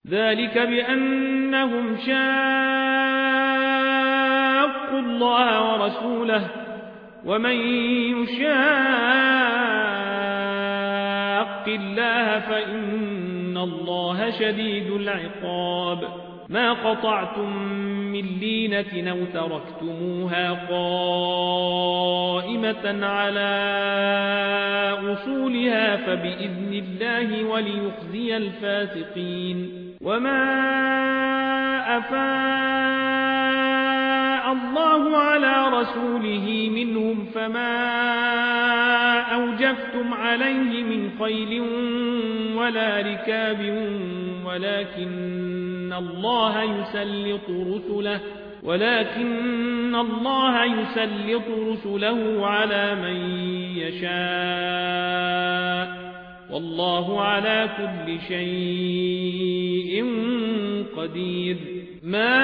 ذلك بأنهم شاقوا الله ورسوله ومن يشاق الله فإن الله شديد العقاب ما قطعتم من لينة أو تركتموها قائمة على أصولها فبإذن الله وليخزي الفاسقين وما أفاء الله على رسوله منهم فما أوجفتم عليه من خيل ولا ركاب ولكن الله يسلط رسله على من يشاء والله على كل شيء قدير ما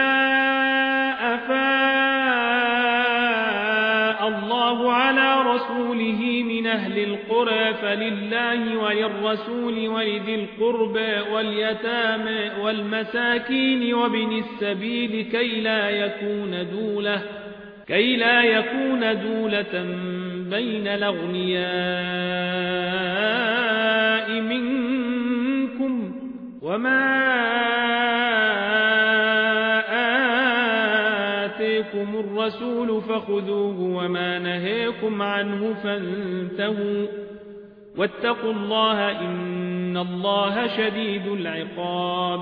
أفاء الله على رسوله من أهل القرى فلله وللرسول ولذي القربى واليتامى والمساكين وابن السبيل كي لا يكون دولة بين الأغنياء منكم وما آتيكم الرسول فخذوه وما نهيكم عنه فانتهوا واتقوا الله إن الله شديد العقاب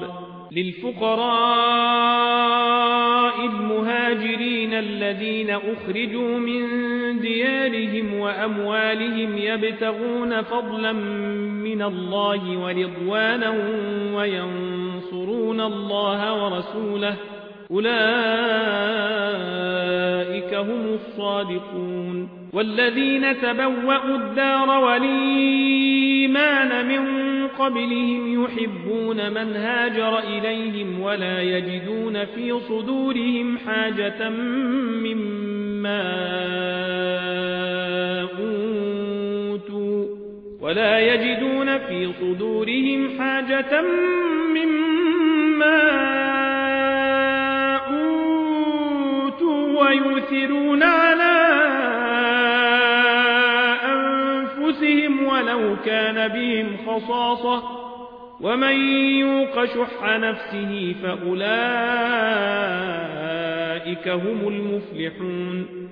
للفقراء المهاجرين الذين أخرجوا من ديارهم وأموالهم يبتغون فضلا من الله ورضوانا وينصرون الله ورسوله أولئك هم الصادقون والذين تبوأوا الدار والإيمان من قبلهم يحبون من هاجر إليهم ولا يجدون في صدورهم حاجة مما أوتوا ويؤثرون على أنفسهم ولو كان بهم خصاصة ومن يوق شح نفسه فأولئك هم المفلحون